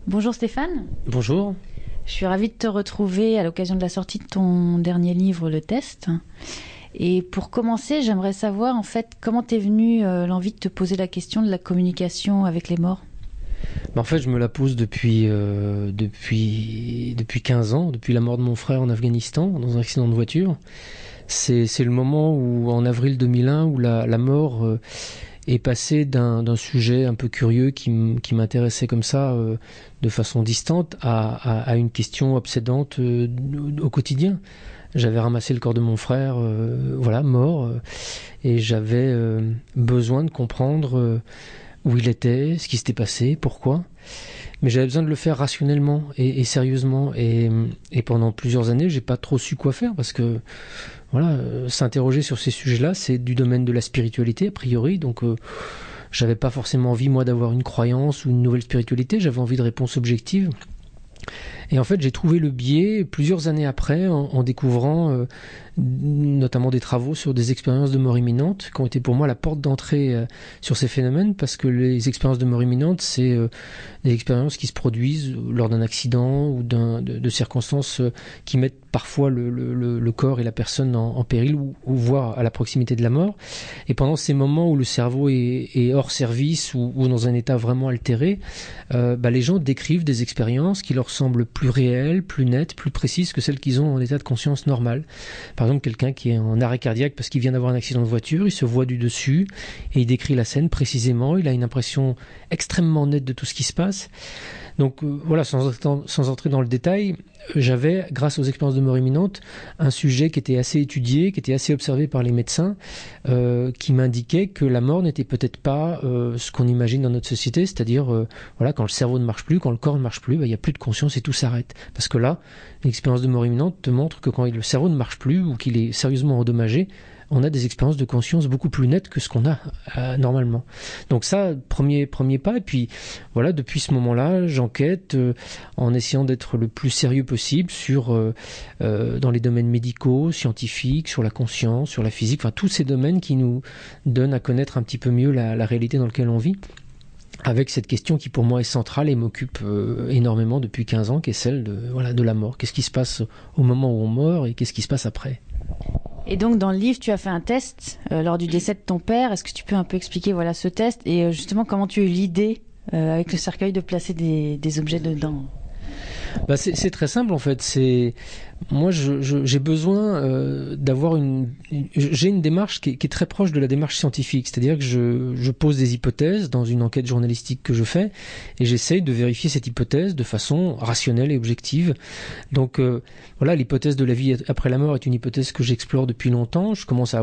Bonjour Stéphane, Bonjour. je suis ravie de te retrouver à l'occasion de la sortie de ton dernier livre, Le Test. Et pour commencer, j'aimerais savoir en fait comment t'es venue l'envie de te poser la question de la communication avec les morts. En fait, je me la pose depuis 15 ans, depuis la mort de mon frère en Afghanistan, dans un accident de voiture. C'est le moment où, en avril 2001, où la mort est passée d'un sujet un peu curieux qui m'intéressait comme ça, de façon distante, à une question obsédante au quotidien. J'avais ramassé le corps de mon frère, mort, et j'avais besoin de comprendre où il était, ce qui s'était passé, pourquoi. Mais j'avais besoin de le faire rationnellement et sérieusement. Et pendant plusieurs années, j'ai pas trop su quoi faire parce que s'interroger sur ces sujets-là, c'est du domaine de la spiritualité a priori. Donc j'avais pas forcément envie moi d'avoir une croyance ou une nouvelle spiritualité. J'avais envie de réponses objectives. Et en fait, j'ai trouvé le biais plusieurs années après en découvrant notamment des travaux sur des expériences de mort imminente qui ont été pour moi la porte d'entrée sur ces phénomènes, parce que les expériences de mort imminente, c'est des expériences qui se produisent lors d'un accident ou de circonstances qui mettent parfois le corps et la personne en péril ou voire à la proximité de la mort. Et pendant ces moments où le cerveau est hors service ou dans un état vraiment altéré, les gens décrivent des expériences qui leur semblent plus réelles, plus nettes, plus précises que celles qu'ils ont en état de conscience normal. Par exemple, quelqu'un qui est en arrêt cardiaque parce qu'il vient d'avoir un accident de voiture, il se voit du dessus et il décrit la scène précisément, il a une impression extrêmement nette de tout ce qui se passe. Donc sans entrer dans le détail, j'avais, grâce aux expériences de mort imminente, un sujet qui était assez étudié, qui était assez observé par les médecins, qui m'indiquait que la mort n'était peut-être pas ce qu'on imagine dans notre société, c'est-à-dire quand le cerveau ne marche plus, quand le corps ne marche plus, il n'y a plus de conscience et tout s'arrête. Parce que là, l'expérience de mort imminente te montre que quand le cerveau ne marche plus ou qu'il est sérieusement endommagé, on a des expériences de conscience beaucoup plus nettes que ce qu'on a normalement. Donc ça, premier pas. Et puis voilà, depuis ce moment-là, j'enquête en essayant d'être le plus sérieux possible dans les domaines médicaux, scientifiques, sur la conscience, sur la physique, tous ces domaines qui nous donnent à connaître un petit peu mieux la réalité dans laquelle on vit, avec cette question qui pour moi est centrale et m'occupe énormément depuis 15 ans, qui est celle de la mort. Qu'est-ce qui se passe au moment où on meurt et qu'est-ce qui se passe après ? Et donc dans le livre, tu as fait un test lors du décès de ton père. Est-ce que tu peux un peu expliquer ce test et justement comment tu as eu l'idée avec le cercueil de placer des objets dedans ? C'est très simple en fait. Moi, j'ai besoin d'avoir j'ai une démarche qui est très proche de la démarche scientifique, c'est-à-dire que je pose des hypothèses dans une enquête journalistique que je fais et j'essaye de vérifier cette hypothèse de façon rationnelle et objective. Donc l'hypothèse de la vie après la mort est une hypothèse que j'explore depuis longtemps. Je commençais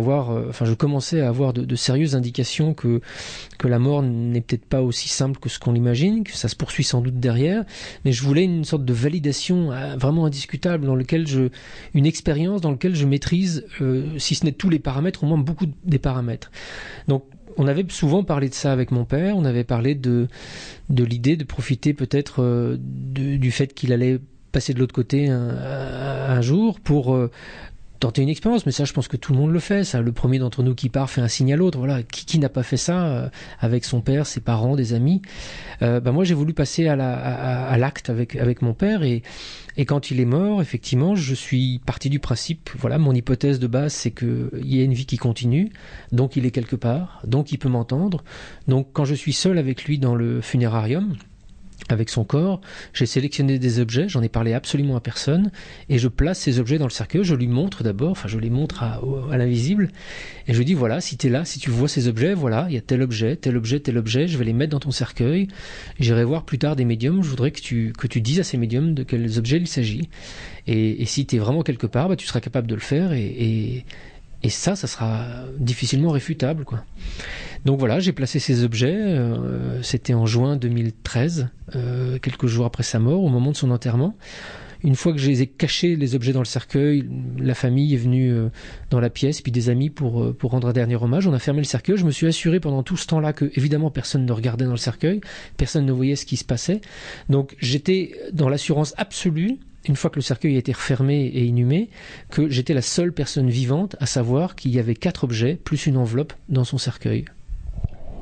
à avoir de sérieuses indications que la mort n'est peut-être pas aussi simple que ce qu'on l'imagine, que ça se poursuit sans doute derrière, mais je voulais une sorte de validation vraiment indiscutable une expérience dans laquelle je maîtrise, si ce n'est tous les paramètres, au moins beaucoup des paramètres. Donc, on avait souvent parlé de ça avec mon père, on avait parlé de l'idée de profiter peut-être du fait qu'il allait passer de l'autre côté un jour pour tenter une expérience, mais ça je pense que tout le monde le fait, ça. Le premier d'entre nous qui part fait un signe à l'autre, qui n'a pas fait ça avec son père, ses parents, des amis. Moi j'ai voulu passer à l'acte avec mon père et quand il est mort, effectivement, je suis parti du principe, mon hypothèse de base, c'est qu'il y a une vie qui continue, donc il est quelque part, donc il peut m'entendre. Donc quand je suis seul avec lui dans le funérarium, avec son corps, j'ai sélectionné des objets, j'en ai parlé absolument à personne, et je place ces objets dans le cercueil, je lui montre d'abord, je les montre à l'invisible, et je lui dis si t'es là, si tu vois ces objets, il y a tel objet, tel objet, tel objet, je vais les mettre dans ton cercueil, j'irai voir plus tard des médiums, je voudrais que tu dises à ces médiums de quels objets il s'agit, et si t'es vraiment quelque part, tu seras capable de le faire, et ça sera difficilement réfutable, quoi. Donc j'ai placé ces objets, c'était en juin 2013, quelques jours après sa mort, au moment de son enterrement. Une fois que je les ai cachés, les objets dans le cercueil, la famille est venue dans la pièce, puis des amis pour rendre un dernier hommage. On a fermé le cercueil, je me suis assuré pendant tout ce temps-là que, évidemment, personne ne regardait dans le cercueil, personne ne voyait ce qui se passait. Donc j'étais dans l'assurance absolue, une fois que le cercueil a été refermé et inhumé, que j'étais la seule personne vivante à savoir qu'il y avait 4 objets plus une enveloppe dans son cercueil.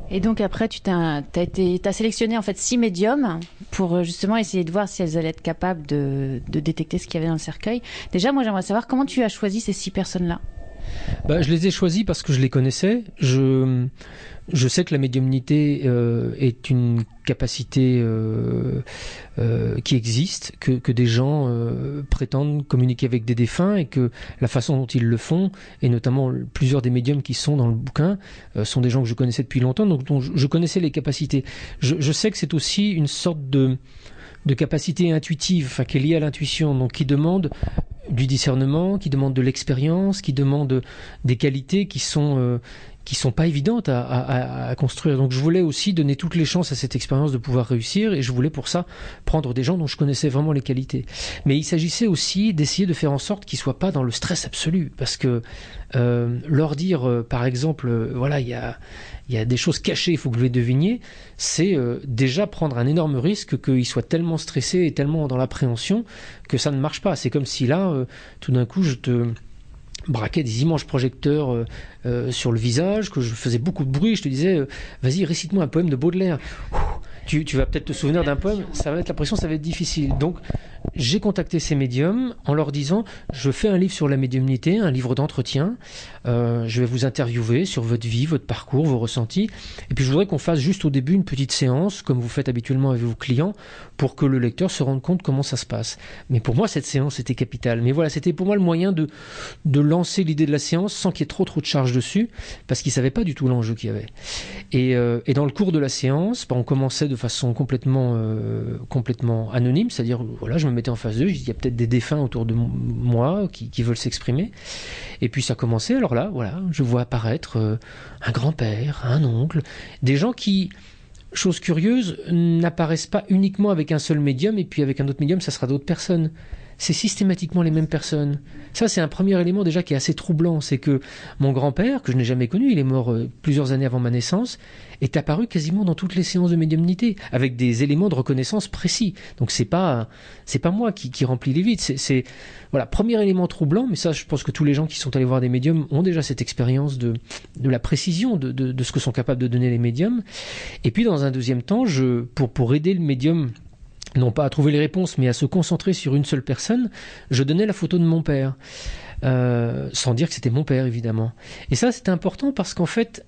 Et donc après, t'as sélectionné en fait 6 médiums pour justement essayer de voir si elles allaient être capables de détecter ce qu'il y avait dans le cercueil. Déjà, moi j'aimerais savoir comment tu as choisi ces 6 personnes-là. Je les ai choisis parce que je les connaissais. Je sais que la médiumnité est une capacité qui existe, que des gens prétendent communiquer avec des défunts et que la façon dont ils le font, et notamment plusieurs des médiums qui sont dans le bouquin, sont des gens que je connaissais depuis longtemps, donc dont je connaissais les capacités. Je sais que c'est aussi une sorte de capacité intuitive, qui est liée à l'intuition, donc qui demande du discernement, qui demande de l'expérience, qui demande des qualités qui sont pas évidentes à construire. Donc je voulais aussi donner toutes les chances à cette expérience de pouvoir réussir, et je voulais pour ça prendre des gens dont je connaissais vraiment les qualités. Mais il s'agissait aussi d'essayer de faire en sorte qu'ils soient pas dans le stress absolu, parce que leur dire par exemple voilà, il y a des choses cachées, il faut que vous les deviniez, c'est déjà prendre un énorme risque qu'ils soient tellement stressés et tellement dans l'appréhension que ça ne marche pas. C'est comme si là, tout d'un coup, je te braquais des immenses projecteurs sur le visage, que je faisais beaucoup de bruit, je te disais vas-y, récite-moi un poème de Baudelaire. Tu vas peut-être te souvenir d'un poème, ça va être la pression, ça va être difficile. Donc j'ai contacté ces médiums en leur disant je fais un livre sur la médiumnité, un livre d'entretien, je vais vous interviewer sur votre vie, votre parcours, vos ressentis, et puis je voudrais qu'on fasse juste au début une petite séance comme vous faites habituellement avec vos clients pour que le lecteur se rende compte comment ça se passe. Mais pour moi cette séance était capitale, mais voilà, c'était pour moi le moyen de lancer l'idée de la séance sans qu'il y ait trop de charge dessus, parce qu'ils ne savaient pas du tout l'enjeu qu'il y avait. Et dans le cours de la séance, on commençait de façon complètement anonyme, c'est-à-dire voilà, je me mettais en face d'eux, il y a peut-être des défunts autour de moi qui veulent s'exprimer, et puis ça commençait. Alors là, voilà, je vois apparaître un grand-père, un oncle, des gens qui, chose curieuse, n'apparaissent pas uniquement avec un seul médium, et puis avec un autre médium, ça sera d'autres personnes. C'est systématiquement les mêmes personnes. Ça, c'est un premier élément déjà qui est assez troublant, c'est que mon grand-père, que je n'ai jamais connu, il est mort plusieurs années avant ma naissance, est apparu quasiment dans toutes les séances de médiumnité, avec des éléments de reconnaissance précis. Donc c'est pas moi qui remplis les vides. C'est voilà, premier élément troublant, mais ça, je pense que tous les gens qui sont allés voir des médiums ont déjà cette expérience de la précision de ce que sont capables de donner les médiums. Et puis dans un deuxième temps, pour aider le médium non pas à trouver les réponses, mais à se concentrer sur une seule personne, je donnais la photo de mon père, sans dire que c'était mon père, évidemment. Et ça, c'était important parce qu'en fait,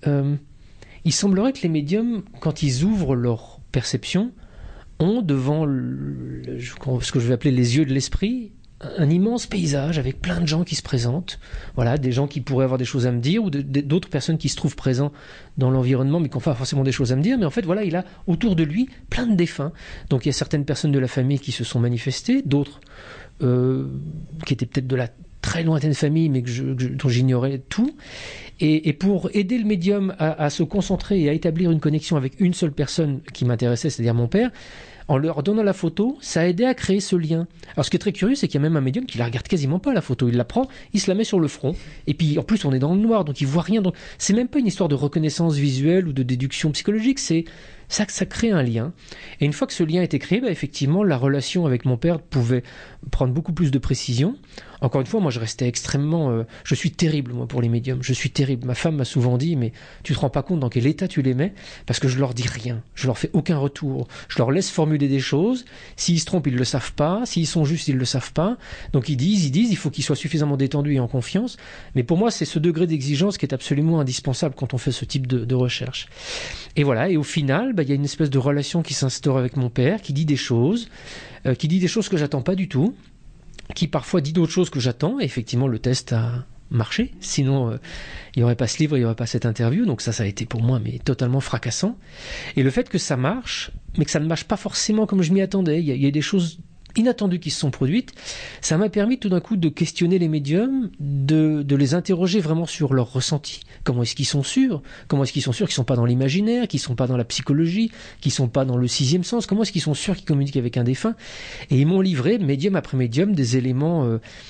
il semblerait que les médiums, quand ils ouvrent leur perception, ont devant ce que je vais appeler les yeux de l'esprit, un immense paysage avec plein de gens qui se présentent, voilà, des gens qui pourraient avoir des choses à me dire, ou d'autres personnes qui se trouvent présents dans l'environnement mais qui n'ont pas forcément des choses à me dire, mais en fait voilà, il a autour de lui plein de défunts. Donc il y a certaines personnes de la famille qui se sont manifestées, d'autres qui étaient peut-être de la très lointaine famille mais dont j'ignorais tout, et pour aider le médium à se concentrer et à établir une connexion avec une seule personne qui m'intéressait, c'est-à-dire mon père, en leur donnant la photo, ça a aidé à créer ce lien. Alors ce qui est très curieux, c'est qu'il y a même un médium qui la regarde quasiment pas, la photo. Il la prend, il se la met sur le front, et puis en plus on est dans le noir, donc il voit rien. Donc c'est même pas une histoire de reconnaissance visuelle ou de déduction psychologique, c'est ça crée un lien. Et une fois que ce lien était créé, effectivement, la relation avec mon père pouvait prendre beaucoup plus de précision. Encore une fois, moi je restais extrêmement... je suis terrible, moi, pour les médiums. Je suis terrible. Ma femme m'a souvent dit, mais tu te rends pas compte dans quel état tu les mets, parce que je leur dis rien. Je leur fais aucun retour. Je leur laisse formuler des choses. S'ils se trompent, ils le savent pas. S'ils sont justes, ils le savent pas. Donc ils disent, il faut qu'ils soient suffisamment détendus et en confiance. Mais pour moi, c'est ce degré d'exigence qui est absolument indispensable quand on fait ce type de recherche. Et voilà. Et au final, il y a une espèce de relation qui s'instaure avec mon père, qui dit des choses que j'attends pas du tout, qui parfois dit d'autres choses que j'attends, et effectivement le test a marché, sinon il n'y aurait pas ce livre, il n'y aurait pas cette interview, donc ça a été pour moi mais totalement fracassant. Et le fait que ça marche, mais que ça ne marche pas forcément comme je m'y attendais, il y a des choses inattendues qui se sont produites, ça m'a permis tout d'un coup de questionner les médiums, de les interroger vraiment sur leur ressenti. Comment est-ce qu'ils sont sûrs qu'ils ne sont pas dans l'imaginaire, qu'ils ne sont pas dans la psychologie, qu'ils ne sont pas dans le sixième sens? Comment est-ce qu'ils sont sûrs qu'ils communiquent avec un défunt? Et ils m'ont livré, médium après médium, des éléments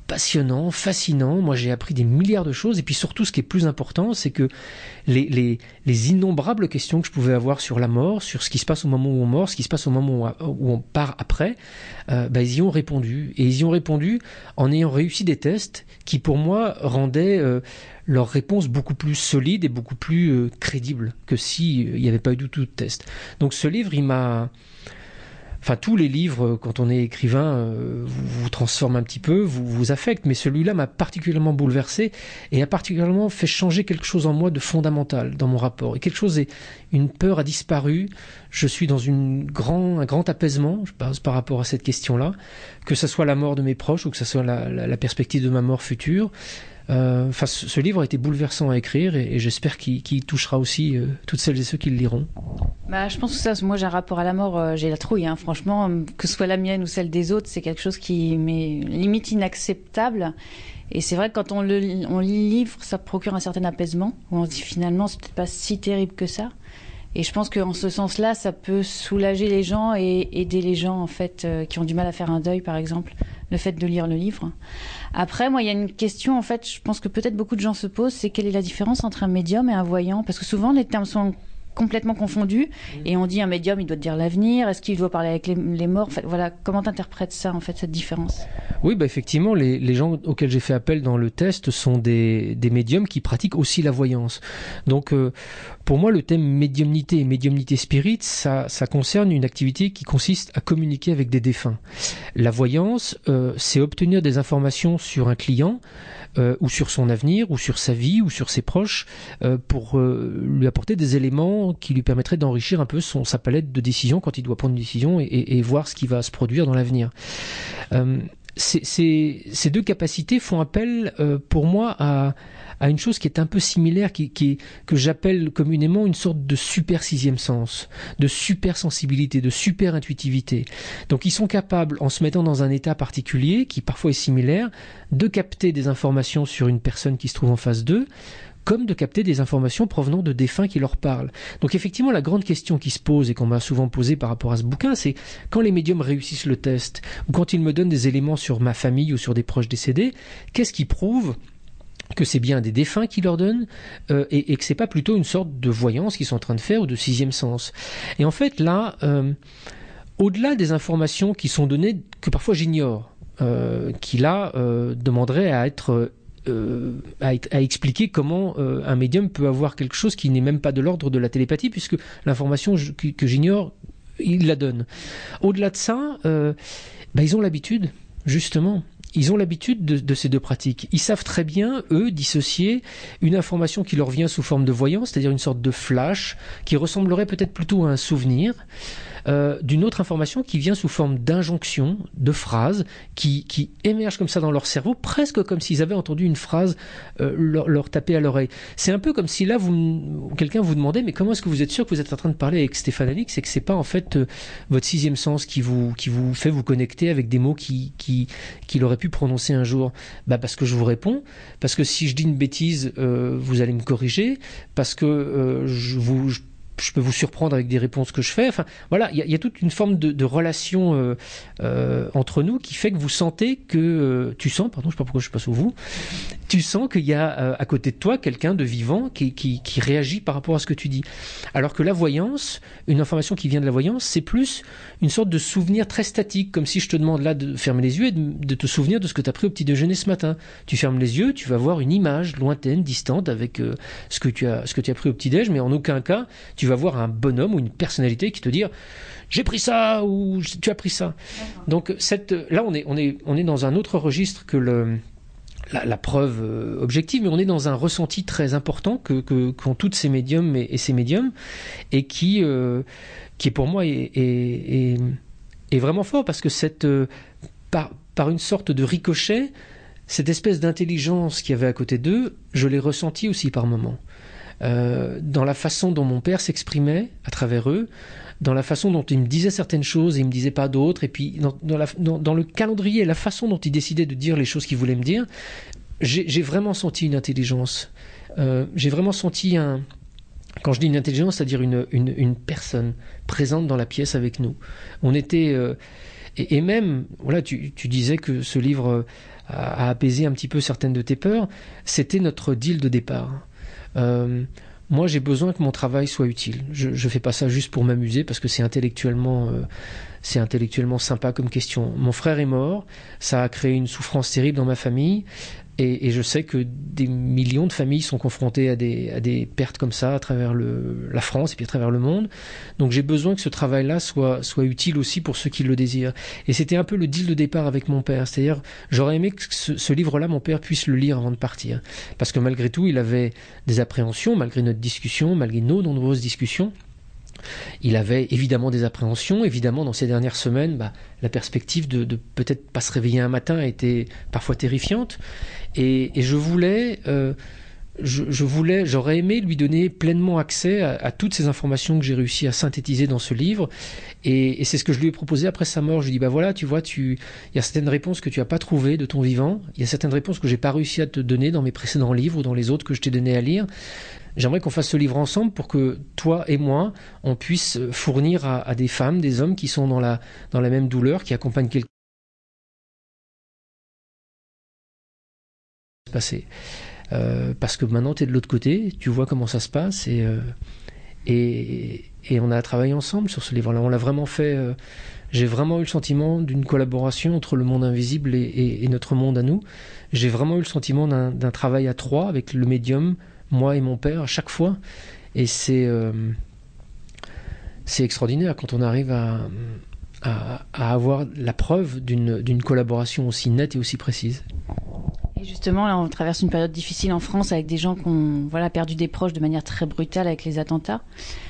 passionnant, fascinant. Moi, j'ai appris des milliards de choses. Et puis surtout, ce qui est plus important, c'est que les innombrables questions que je pouvais avoir sur la mort, sur ce qui se passe au moment où on meurt, ce qui se passe au moment où on part après, ils y ont répondu. Et ils y ont répondu en ayant réussi des tests qui, pour moi, rendaient leurs réponses beaucoup plus solides et beaucoup plus crédibles que s'il n'y avait pas eu du tout de test. Donc ce livre, il m'a... Enfin, tous les livres, quand on est écrivain, vous transforment un petit peu, vous affectent, mais celui-là m'a particulièrement bouleversé et a particulièrement fait changer quelque chose en moi de fondamental dans mon rapport. Et une peur a disparu, je suis dans un grand apaisement, je pense, par rapport à cette question-là, que ce soit la mort de mes proches ou que ce soit la perspective de ma mort future. Ce livre a été bouleversant à écrire et j'espère qu'il touchera aussi toutes celles et ceux qui le liront. Je pense que moi j'ai un rapport à la mort, j'ai la trouille, hein, franchement, que ce soit la mienne ou celle des autres, c'est quelque chose qui m'est limite inacceptable. Et c'est vrai que quand on lit le livre, ça procure un certain apaisement, où on se dit finalement c'est peut-être pas si terrible que ça. Et je pense qu'en ce sens-là, ça peut soulager les gens et aider les gens en fait qui ont du mal à faire un deuil, par exemple, le fait de lire le livre. Après, moi, il y a une question, en fait, je pense que peut-être beaucoup de gens se posent, c'est quelle est la différence entre un médium et un voyant ? Parce que souvent, les termes sont complètement confondus et on dit un médium, il doit dire l'avenir, est-ce qu'il doit parler avec les morts ? En fait, voilà, comment t'interprètes ça, en fait, cette différence ? Oui, effectivement, les gens auxquels j'ai fait appel dans le test sont des médiums qui pratiquent aussi la voyance. Donc, pour moi, le thème médiumnité et médiumnité spirit, ça concerne une activité qui consiste à communiquer avec des défunts. La voyance, c'est obtenir des informations sur un client, ou sur son avenir, ou sur sa vie, ou sur ses proches, pour lui apporter des éléments qui lui permettraient d'enrichir un peu sa palette de décisions quand il doit prendre une décision et voir ce qui va se produire dans l'avenir. Ces deux capacités font appel, pour moi, à une chose qui est un peu similaire, que j'appelle communément une sorte de super sixième sens, de super sensibilité, de super intuitivité. Donc ils sont capables, en se mettant dans un état particulier, qui parfois est similaire, de capter des informations sur une personne qui se trouve en face d'eux, comme de capter des informations provenant de défunts qui leur parlent. Donc effectivement, la grande question qui se pose et qu'on m'a souvent posée par rapport à ce bouquin, c'est quand les médiums réussissent le test, ou quand ils me donnent des éléments sur ma famille ou sur des proches décédés, qu'est-ce qui prouve que c'est bien des défunts qui leur donnent et que c'est pas plutôt une sorte de voyance qu'ils sont en train de faire ou de sixième sens. Et en fait là, au-delà des informations qui sont données que parfois j'ignore, qui là demanderaient à expliquer comment un médium peut avoir quelque chose qui n'est même pas de l'ordre de la télépathie, puisque l'information que j'ignore, il la donne. Au-delà de ça, ils ont l'habitude, justement. Ils ont l'habitude de ces deux pratiques. Ils savent très bien, eux, dissocier une information qui leur vient sous forme de voyance, c'est-à-dire une sorte de flash, qui ressemblerait peut-être plutôt à un souvenir, d'une autre information qui vient sous forme d'injonction, de phrase, qui émerge comme ça dans leur cerveau, presque comme s'ils avaient entendu une phrase leur taper à l'oreille. C'est un peu comme si là, quelqu'un vous demandait, mais comment est-ce que vous êtes sûr que vous êtes en train de parler avec Stéphane Alix, et que c'est pas en fait votre sixième sens qui vous fait vous connecter avec des mots qu'il aurait pu prononcer un jour. Parce que je vous réponds, parce que si je dis une bêtise, vous allez me corriger, parce que je peux vous surprendre avec des réponses que je fais. Enfin, voilà, il y a toute une forme de relation entre nous qui fait que vous sentez que... je sais pas pourquoi je passe au vous. Tu sens qu'il y a à côté de toi quelqu'un de vivant qui réagit par rapport à ce que tu dis. Alors que la voyance, une information qui vient de la voyance, c'est plus une sorte de souvenir très statique, comme si je te demande là de fermer les yeux et de te souvenir de ce que tu as pris au petit déjeuner ce matin. Tu fermes les yeux, tu vas voir une image lointaine, distante, avec ce que tu as pris au petit déj, mais en aucun cas tu vas voir un bonhomme ou une personnalité qui te dit j'ai pris ça ou tu as pris ça. Donc là on est dans un autre registre que la preuve objective, mais on est dans un ressenti très important qu'ont toutes ces médiums et ces médiums, et qui pour moi est vraiment fort, parce que par une sorte de ricochet, cette espèce d'intelligence qu'il y avait à côté d'eux, je l'ai ressentie aussi par moments. Dans la façon dont mon père s'exprimait à travers eux, dans la façon dont il me disait certaines choses et il me disait pas d'autres, et puis dans le calendrier et la façon dont il décidait de dire les choses qu'il voulait me dire, j'ai vraiment senti une intelligence. J'ai vraiment senti Quand je dis une intelligence, c'est-à-dire une personne présente dans la pièce avec nous. On était... et même, voilà, tu disais que ce livre a apaisé un petit peu certaines de tes peurs. C'était notre deal de départ. Moi, j'ai besoin que mon travail soit utile. Je fais pas ça juste pour m'amuser parce que c'est intellectuellement sympa comme question. Mon frère est mort, ça a créé une souffrance terrible dans ma famille. Et je sais que des millions de familles sont confrontées à des pertes comme ça à travers la France et puis à travers le monde. Donc j'ai besoin que ce travail-là soit utile aussi pour ceux qui le désirent. Et c'était un peu le deal de départ avec mon père. C'est-à-dire, j'aurais aimé que ce livre-là, mon père puisse le lire avant de partir. Parce que malgré tout, il avait des appréhensions, malgré notre discussion, malgré nos nombreuses discussions. Il avait évidemment des appréhensions, évidemment dans ces dernières semaines, la perspective de peut-être pas se réveiller un matin était parfois terrifiante, et j'aurais aimé lui donner pleinement accès à toutes ces informations que j'ai réussi à synthétiser dans ce livre, et c'est ce que je lui ai proposé après sa mort. Je lui ai dit, voilà, tu vois, il y a certaines réponses que tu n'as pas trouvées de ton vivant, il y a certaines réponses que j'ai pas réussi à te donner dans mes précédents livres ou dans les autres que je t'ai donné à lire. J'aimerais qu'on fasse ce livre ensemble pour que toi et moi, on puisse fournir à des femmes, des hommes qui sont dans la même douleur, qui accompagnent quelqu'un qui s'est passé. Parce que maintenant, tu es de l'autre côté, tu vois comment ça se passe, et on a travaillé ensemble sur ce livre-là. On l'a vraiment fait... j'ai vraiment eu le sentiment d'une collaboration entre le monde invisible et notre monde à nous. J'ai vraiment eu le sentiment d'un travail à trois avec le médium, moi et mon père, à chaque fois. Et c'est extraordinaire quand on arrive à avoir la preuve d'une collaboration aussi nette et aussi précise. Et justement, là, on traverse une période difficile en France avec des gens qui ont perdu des proches de manière très brutale avec les attentats.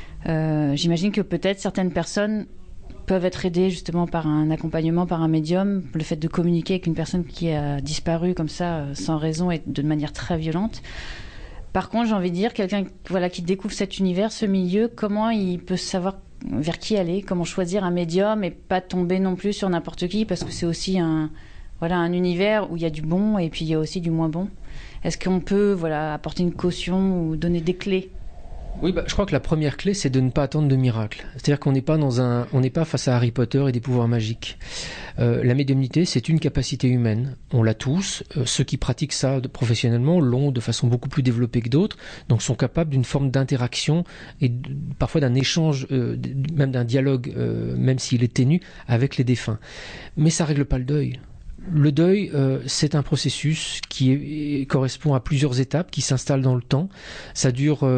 J'imagine que peut-être certaines personnes peuvent être aidées justement par un accompagnement, par un médium, le fait de communiquer avec une personne qui a disparu comme ça, sans raison et de manière très violente. Par contre, j'ai envie de dire, quelqu'un qui découvre cet univers, ce milieu, comment il peut savoir vers qui aller, comment choisir un médium et pas tomber non plus sur n'importe qui, parce que c'est aussi un univers où il y a du bon et puis il y a aussi du moins bon. Est-ce qu'on peut apporter une caution ou donner des clés ? Oui, je crois que la première clé, c'est de ne pas attendre de miracle. C'est-à-dire qu'on n'est pas face à Harry Potter et des pouvoirs magiques. La médiumnité, c'est une capacité humaine. On l'a tous. Ceux qui pratiquent ça professionnellement l'ont de façon beaucoup plus développée que d'autres, donc sont capables d'une forme d'interaction et parfois d'un échange, même d'un dialogue, même s'il est ténu, avec les défunts. Mais ça règle pas le deuil. Le deuil, c'est un processus qui correspond à plusieurs étapes qui s'installent dans le temps. Ça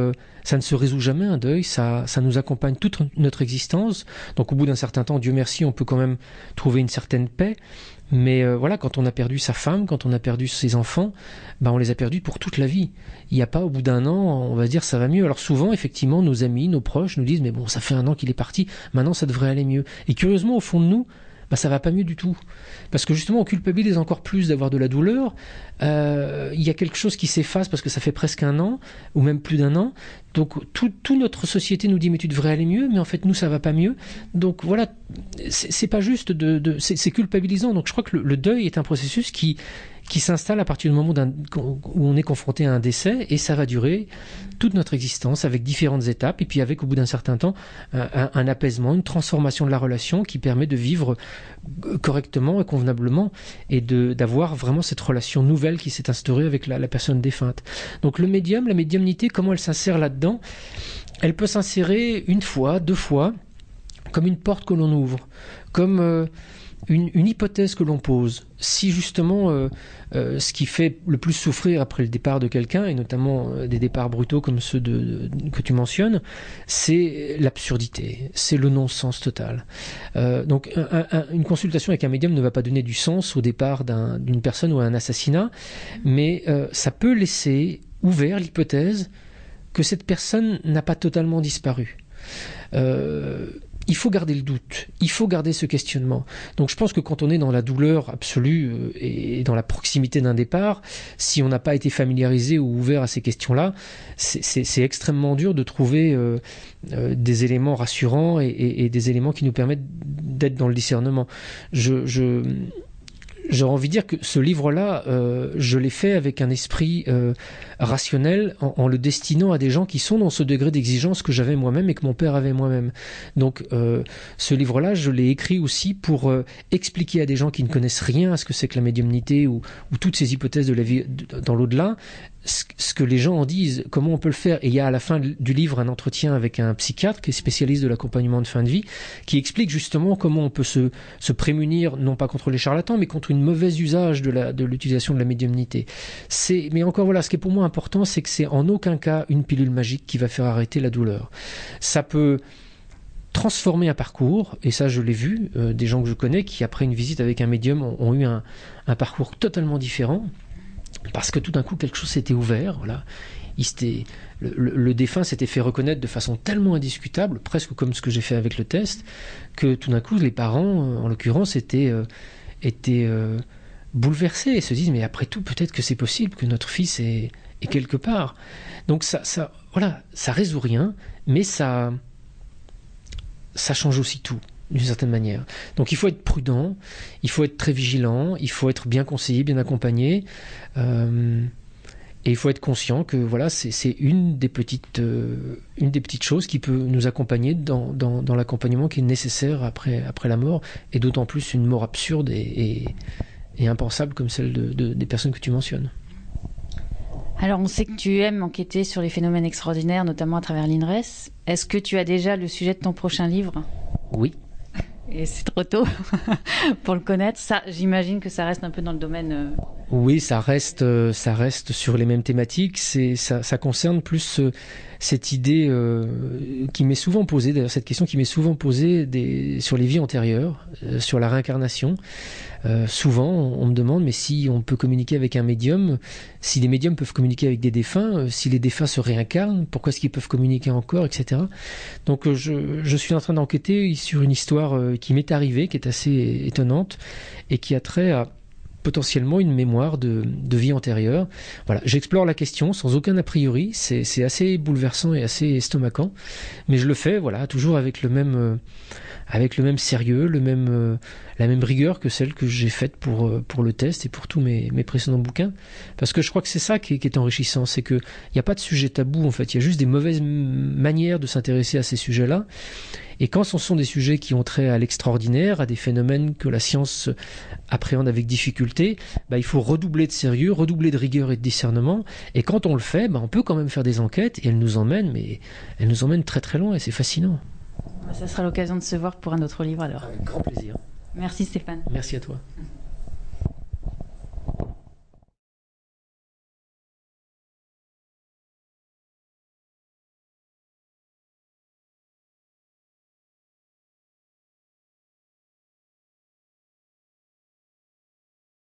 ne se résout jamais un deuil, ça nous accompagne toute notre existence. Donc au bout d'un certain temps, Dieu merci, on peut quand même trouver une certaine paix. Mais quand on a perdu sa femme, quand on a perdu ses enfants, on les a perdus pour toute la vie. Il n'y a pas au bout d'un an, on va se dire ça va mieux. Alors souvent, effectivement, nos amis, nos proches nous disent mais bon, ça fait un an qu'il est parti, maintenant ça devrait aller mieux. Et curieusement, au fond de nous, ça va pas mieux du tout. Parce que justement, on culpabilise encore plus d'avoir de la douleur. Il y a quelque chose qui s'efface parce que ça fait presque un an, ou même plus d'un an. Donc, toute notre société nous dit, mais tu devrais aller mieux, mais en fait, nous, ça va pas mieux. Donc, voilà, c'est pas juste c'est culpabilisant. Donc, je crois que le deuil est un processus qui s'installe à partir du moment où on est confronté à un décès, et ça va durer toute notre existence avec différentes étapes, et puis avec, au bout d'un certain temps, un apaisement, une transformation de la relation qui permet de vivre correctement et convenablement, et d'avoir vraiment cette relation nouvelle qui s'est instaurée avec la personne défunte. Donc le médium, la médiumnité, comment elle s'insère là-dedans ? Elle peut s'insérer une fois, deux fois, comme une porte que l'on ouvre, comme... Une hypothèse que l'on pose. Si justement ce qui fait le plus souffrir après le départ de quelqu'un, et notamment des départs brutaux comme ceux que tu mentionnes, c'est l'absurdité, c'est le non-sens total. Donc une consultation avec un médium ne va pas donner du sens au départ d'une personne ou à un assassinat, mais ça peut laisser ouvert l'hypothèse que cette personne n'a pas totalement disparu. Il faut garder le doute, il faut garder ce questionnement. Donc je pense que quand on est dans la douleur absolue et dans la proximité d'un départ, si on n'a pas été familiarisé ou ouvert à ces questions-là, c'est extrêmement dur de trouver des éléments rassurants et des éléments qui nous permettent d'être dans le discernement. j'aurais envie de dire que ce livre-là, je l'ai fait avec un esprit rationnel, en le destinant à des gens qui sont dans ce degré d'exigence que j'avais moi-même et que mon père avait moi-même. Donc ce livre-là, je l'ai écrit aussi pour expliquer à des gens qui ne connaissent rien à ce que c'est que la médiumnité ou toutes ces hypothèses de la vie dans l'au-delà, ce que les gens en disent, comment on peut le faire. Et il y a à la fin du livre un entretien avec un psychiatre qui est spécialiste de l'accompagnement de fin de vie, qui explique justement comment on peut se prémunir, non pas contre les charlatans, mais contre une mauvaise usage de l'utilisation de la médiumnité. Mais encore voilà, ce qui est pour moi important, c'est que c'est en aucun cas une pilule magique qui va faire arrêter la douleur. Ça peut transformer un parcours, et ça je l'ai vu, des gens que je connais qui après une visite avec un médium ont eu un parcours totalement différent, parce que tout d'un coup quelque chose s'était ouvert, voilà. Le défunt s'était fait reconnaître de façon tellement indiscutable, presque comme ce que j'ai fait avec le test, que tout d'un coup les parents, en l'occurrence, étaient bouleversés et se disent mais après tout peut-être que c'est possible que notre fils est quelque part. Donc ça résout rien, mais ça change aussi tout, d'une certaine manière. Donc il faut être prudent, il faut être très vigilant, il faut être bien conseillé, bien accompagné, et il faut être conscient que voilà, c'est une des petites choses qui peut nous accompagner dans l'accompagnement qui est nécessaire après la mort, et d'autant plus une mort absurde et impensable comme celle des personnes que tu mentionnes. Alors, on sait que tu aimes enquêter sur les phénomènes extraordinaires, notamment à travers l'INRES. Est-ce que tu as déjà le sujet de ton prochain livre ? Oui. Et c'est trop tôt pour le connaître. Ça, j'imagine que ça reste un peu dans le domaine... Oui, ça reste sur les mêmes thématiques. Ça concerne plus cette idée qui m'est souvent posée, d'ailleurs cette question qui m'est souvent posée sur les vies antérieures, sur la réincarnation. Souvent, on me demande, mais si on peut communiquer avec un médium, si des médiums peuvent communiquer avec des défunts, si les défunts se réincarnent, pourquoi est-ce qu'ils peuvent communiquer encore, etc. Donc je suis en train d'enquêter sur une histoire qui m'est arrivée, qui est assez étonnante, et qui a trait à potentiellement une mémoire de vie antérieure. Voilà, j'explore la question sans aucun a priori, c'est assez bouleversant et assez estomacant, mais je le fais, voilà, toujours avec le même sérieux, la même rigueur que celle que j'ai faite pour le test et pour tous mes précédents bouquins, parce que je crois que c'est ça qui est enrichissant, c'est qu'il n'y a pas de sujet tabou en fait, il y a juste des mauvaises manières de s'intéresser à ces sujets-là, et quand ce sont des sujets qui ont trait à l'extraordinaire, à des phénomènes que la science appréhende avec difficulté, il faut redoubler de sérieux, redoubler de rigueur et de discernement, et quand on le fait, on peut quand même faire des enquêtes, et elles nous emmènent très très loin, et c'est fascinant. Ça sera l'occasion de se voir pour un autre livre alors. Avec grand plaisir. Merci Stéphane. Merci à toi.